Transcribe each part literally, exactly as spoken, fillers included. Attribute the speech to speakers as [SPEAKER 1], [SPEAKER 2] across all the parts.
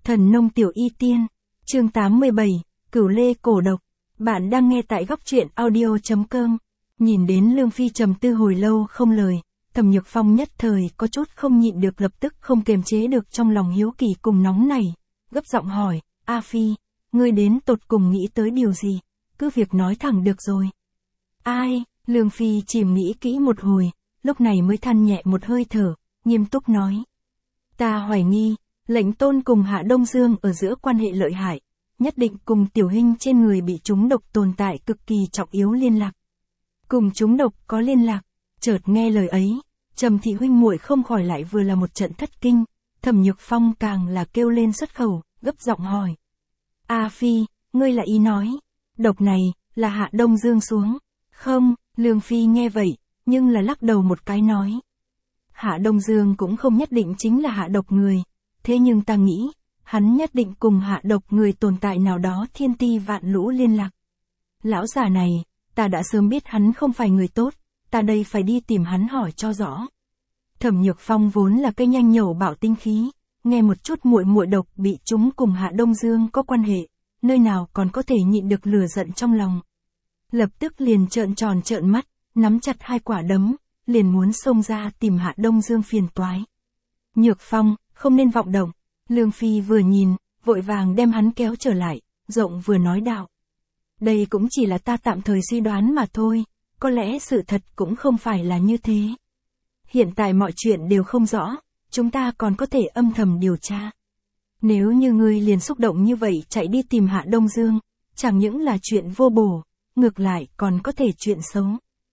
[SPEAKER 1] Thần nông tiểu y tiên, chương tám mươi bảy, Cửu Lê cổ độc. Bạn đang nghe tại góc truyện audio chấm com. Nhìn đến Lương Phi trầm tư hồi lâu không lời, Thẩm Nhược Phong nhất thời có chút không nhịn được, lập tức không kiềm chế được trong lòng hiếu kỳ cùng nóng nảy, gấp giọng hỏi, A Phi, ngươi đến tột cùng nghĩ tới điều gì, cứ việc nói thẳng được rồi. Ai, Lương Phi chìm nghĩ kỹ một hồi, lúc này mới than nhẹ một hơi thở, nghiêm túc nói. Ta hoài nghi, Lệnh Tôn cùng Hạ Đông Dương ở giữa quan hệ lợi hại, nhất định cùng Tiểu Hinh trên người bị trúng độc tồn tại cực kỳ trọng yếu liên lạc. Cùng trúng độc có liên lạc, chợt nghe lời ấy, Trầm thị huynh muội không khỏi lại vừa là một trận thất kinh, Thẩm Nhược Phong càng là kêu lên xuất khẩu, gấp giọng hỏi. A Phi, ngươi là ý nói, độc này, là Hạ Đông Dương xuống, không, Lương Phi nghe vậy, nhưng là lắc đầu một cái nói. Hạ Đông Dương cũng không nhất định chính là hạ độc người, thế nhưng ta nghĩ, hắn nhất định cùng hạ độc người tồn tại nào đó thiên ti vạn lũ liên lạc. Lão già này, ta đã sớm biết hắn không phải người tốt, ta đây phải đi tìm hắn hỏi cho rõ. Thẩm Nhược Phong vốn là cây nhanh nhẩu bảo tinh khí, nghe một chút muội muội độc bị chúng cùng Hạ Đông Dương có quan hệ, nơi nào còn có thể nhịn được lửa giận trong lòng. Lập tức liền trợn tròn trợn mắt, nắm chặt hai quả đấm, liền muốn xông ra tìm Hạ Đông Dương phiền toái. Nhược Phong, không nên vọng động. Lương Phi vừa nhìn, vội vàng đem hắn kéo trở lại, rộng vừa nói đạo. Đây cũng chỉ là ta tạm thời suy đoán mà thôi, có lẽ sự thật cũng không phải là như thế. Hiện tại mọi chuyện đều không rõ, chúng ta còn có thể âm thầm điều tra. Nếu như ngươi liền xúc động như vậy chạy đi tìm Hạ Đông Dương, chẳng những là chuyện vô bổ, ngược lại còn có thể chuyện xấu.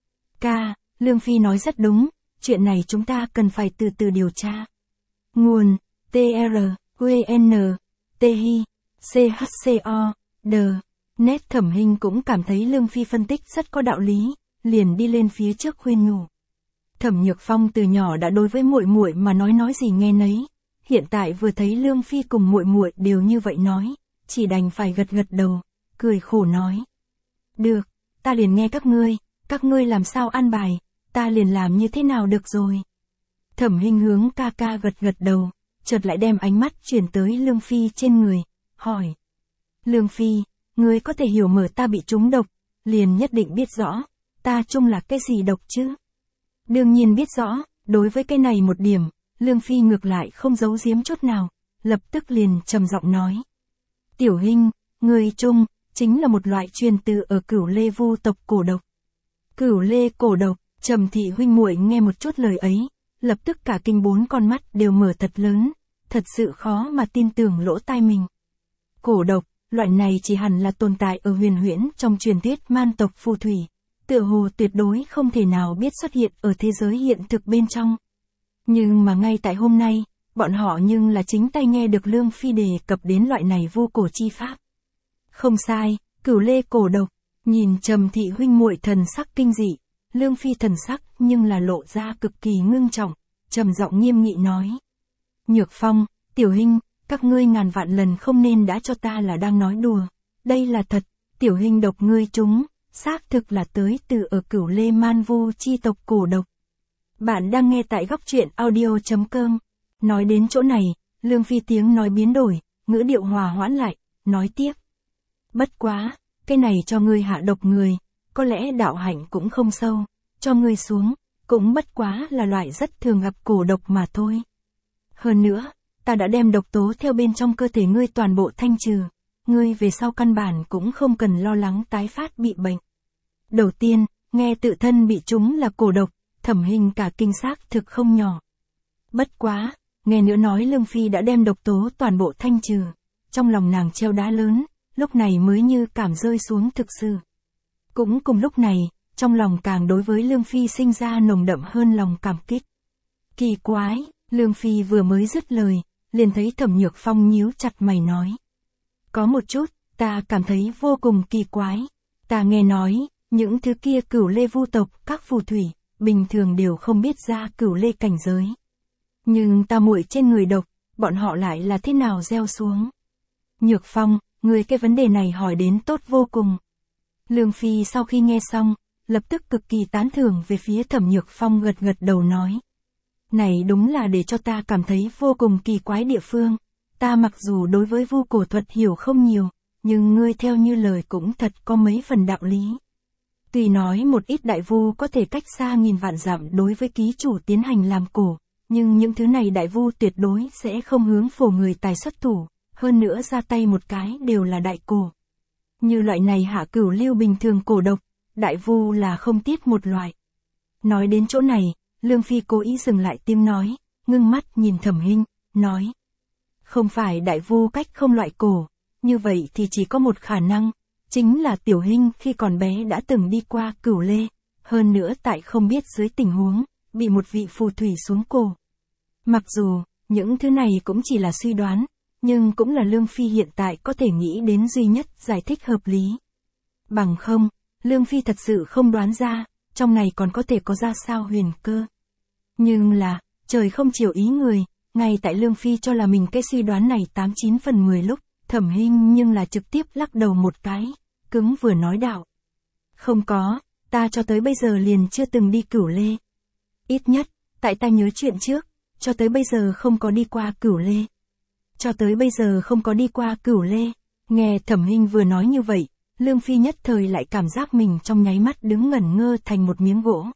[SPEAKER 1] Ca, Lương Phi nói rất đúng, chuyện này chúng ta cần phải từ từ điều tra. Nguồn, T R, Q N, T Hi, C H C O, D. Nét Thẩm Hinh cũng cảm thấy Lương Phi phân tích rất có đạo lý, liền đi lên phía trước khuyên nhủ. Thẩm Nhược Phong từ nhỏ đã đối với muội muội mà nói nói gì nghe nấy, hiện tại vừa thấy Lương Phi cùng muội muội đều như vậy nói, chỉ đành phải gật gật đầu, cười khổ nói. Được, ta liền nghe các ngươi, các ngươi làm sao an bài, ta liền làm như thế nào được rồi. Thẩm Hinh hướng ca ca gật gật đầu, chợt lại đem ánh mắt chuyển tới Lương Phi trên người, hỏi. Lương Phi, ngươi có thể hiểu mở ta bị trúng độc, liền nhất định biết rõ, ta chung là cái gì độc chứ? Đương nhiên biết rõ, đối với cái này một điểm, Lương Phi ngược lại không giấu giếm chút nào, lập tức liền trầm giọng nói. Tiểu Hinh, ngươi chung, chính là một loại truyền từ ở Cửu Lê vu tộc cổ độc. Cửu Lê cổ độc, Trầm thị huynh muội nghe một chút lời ấy, lập tức cả kinh bốn con mắt đều mở thật lớn, thật sự khó mà tin tưởng lỗ tai mình. Cổ độc, loại này chỉ hẳn là tồn tại ở huyền huyễn trong truyền thuyết man tộc phù thủy, tựa hồ tuyệt đối không thể nào biết xuất hiện ở thế giới hiện thực bên trong. Nhưng mà ngay tại hôm nay, bọn họ nhưng là chính tay nghe được Lương Phi đề cập đến loại này vô cổ chi pháp. Không sai, Cửu Lê cổ độc, nhìn Trầm thị huynh muội thần sắc kinh dị, Lương Phi thần sắc nhưng là lộ ra cực kỳ ngưng trọng, trầm giọng nghiêm nghị nói. Nhược Phong, Tiểu Hinh, các ngươi ngàn vạn lần không nên đã cho ta là đang nói đùa, đây là thật, Tiểu Hinh độc ngươi chúng, xác thực là tới từ ở Cửu Lê man vu chi tộc cổ độc. Bạn đang nghe tại góc truyện audio chấm com. Nói đến chỗ này, Lương Phi tiếng nói biến đổi, ngữ điệu hòa hoãn lại, nói tiếp. Bất quá, cái này cho ngươi hạ độc người, có lẽ đạo hạnh cũng không sâu, cho ngươi xuống, cũng bất quá là loại rất thường gặp cổ độc mà thôi. Hơn nữa, ta đã đem độc tố theo bên trong cơ thể ngươi toàn bộ thanh trừ, ngươi về sau căn bản cũng không cần lo lắng tái phát bị bệnh. Đầu tiên, nghe tự thân bị trúng là cổ độc, Thẩm Hinh cả kinh xác thực không nhỏ. Bất quá, nghe nữa nói Lương Phi đã đem độc tố toàn bộ thanh trừ, trong lòng nàng treo đá lớn, lúc này mới như cảm rơi xuống thực sự. Cũng cùng lúc này, trong lòng càng đối với Lương Phi sinh ra nồng đậm hơn lòng cảm kích. Kỳ quái, Lương Phi vừa mới dứt lời, liền thấy Thẩm Nhược Phong nhíu chặt mày nói. Có một chút, ta cảm thấy vô cùng kỳ quái. Ta nghe nói, những thứ kia Cửu Lê vu tộc, các phù thủy, bình thường đều không biết ra Cửu Lê cảnh giới. Nhưng ta muội trên người độc, bọn họ lại là thế nào gieo xuống? Nhược Phong, người cái vấn đề này hỏi đến tốt vô cùng. Lương Phi sau khi nghe xong, lập tức cực kỳ tán thưởng về phía Thẩm Nhược Phong, gật gật đầu nói. Này đúng là để cho ta cảm thấy vô cùng kỳ quái địa phương, ta mặc dù đối với vu cổ thuật hiểu không nhiều, nhưng ngươi theo như lời cũng thật có mấy phần đạo lý. Tuy nói một ít đại vu có thể cách xa nghìn vạn dặm đối với ký chủ tiến hành làm cổ, nhưng những thứ này đại vu tuyệt đối sẽ không hướng phổ người tài xuất thủ, hơn nữa ra tay một cái đều là đại cổ. Như loại này hạ cửu lưu bình thường cổ độc, đại vu là không tiếc một loại. Nói đến chỗ này, Lương Phi cố ý dừng lại tiếng nói, ngưng mắt nhìn Thẩm Hinh, nói. Không phải đại vu cách không loại cổ, như vậy thì chỉ có một khả năng, chính là Tiểu Hinh khi còn bé đã từng đi qua Cửu Lê, hơn nữa tại không biết dưới tình huống, bị một vị phù thủy xuống cổ. Mặc dù, những thứ này cũng chỉ là suy đoán, nhưng cũng là Lương Phi hiện tại có thể nghĩ đến duy nhất giải thích hợp lý. Bằng không, Lương Phi thật sự không đoán ra, trong này còn có thể có ra sao huyền cơ. Nhưng là, trời không chiều ý người, ngay tại Lương Phi cho là mình cái suy đoán này tám chín phần mười lúc, Thẩm Hinh nhưng là trực tiếp lắc đầu một cái, cứng vừa nói đạo. Không có, ta cho tới bây giờ liền chưa từng đi Cửu Lê. Ít nhất, tại ta nhớ chuyện trước, cho tới bây giờ không có đi qua Cửu Lê. Cho tới bây giờ không có đi qua Cửu Lê. Nghe Thẩm Hinh vừa nói như vậy, Lương Phi nhất thời lại cảm giác mình trong nháy mắt đứng ngẩn ngơ thành một miếng gỗ.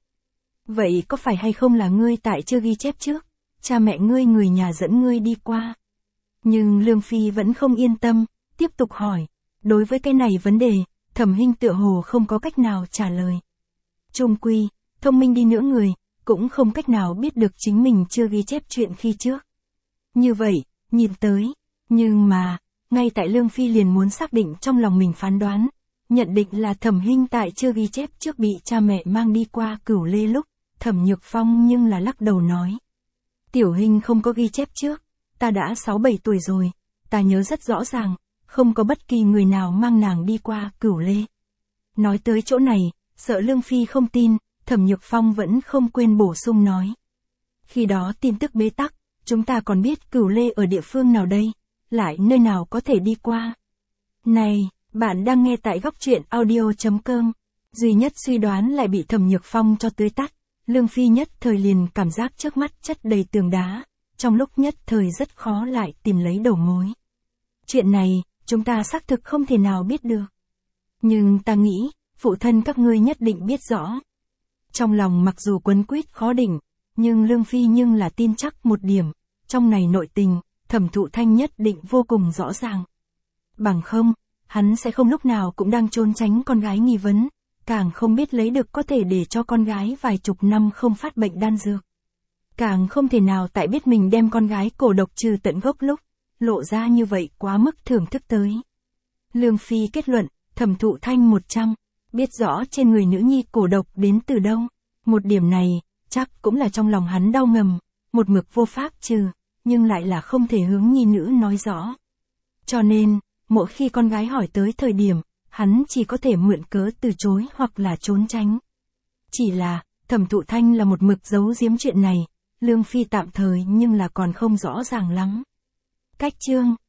[SPEAKER 1] Vậy có phải hay không là ngươi tại chưa ghi chép trước, cha mẹ ngươi người nhà dẫn ngươi đi qua? Nhưng Lương Phi vẫn không yên tâm, tiếp tục hỏi. Đối với cái này vấn đề, Thẩm Hinh tựa hồ không có cách nào trả lời. Chung quy, thông minh đi nữa người, cũng không cách nào biết được chính mình chưa ghi chép chuyện khi trước. Như vậy, nhìn tới, nhưng mà, ngay tại Lương Phi liền muốn xác định trong lòng mình phán đoán, nhận định là Thẩm Hinh tại chưa ghi chép trước bị cha mẹ mang đi qua Cửu Lê lúc, Thẩm Nhược Phong nhưng là lắc đầu nói. Tiểu Hinh không có ghi chép trước, ta đã sáu bảy tuổi rồi, ta nhớ rất rõ ràng, không có bất kỳ người nào mang nàng đi qua Cửu Lê. Nói tới chỗ này, sợ Lương Phi không tin, Thẩm Nhược Phong vẫn không quên bổ sung nói. Khi đó tin tức bế tắc, chúng ta còn biết Cửu Lê ở địa phương nào đây, lại nơi nào có thể đi qua. Này, bạn đang nghe tại góc truyện audio chấm com, duy nhất suy đoán lại bị Thẩm Nhược Phong cho tưới tắt, Lương Phi nhất thời liền cảm giác trước mắt chất đầy tường đá, trong lúc nhất thời rất khó lại tìm lấy đầu mối. Chuyện này, chúng ta xác thực không thể nào biết được. Nhưng ta nghĩ, phụ thân các ngươi nhất định biết rõ. Trong lòng mặc dù quấn quýt khó định, nhưng Lương Phi nhưng là tin chắc một điểm, trong này nội tình, Thẩm Thụ Thanh nhất định vô cùng rõ ràng. Bằng không, hắn sẽ không lúc nào cũng đang trốn tránh con gái nghi vấn, càng không biết lấy được có thể để cho con gái vài chục năm không phát bệnh đan dược. Càng không thể nào tại biết mình đem con gái cổ độc trừ tận gốc lúc, lộ ra như vậy quá mức thưởng thức tới. Lương Phi kết luận, Thẩm Thụ Thanh một trăm, biết rõ trên người nữ nhi cổ độc đến từ đâu. Một điểm này, chắc cũng là trong lòng hắn đau ngầm, một mực vô pháp trừ, nhưng lại là không thể hướng nhi nữ nói rõ. Cho nên, mỗi khi con gái hỏi tới thời điểm, hắn chỉ có thể mượn cớ từ chối hoặc là trốn tránh. Chỉ là, Thẩm Thụ Thanh là một mực giấu giếm chuyện này, Lương Phi tạm thời nhưng là còn không rõ ràng lắm. Cách chương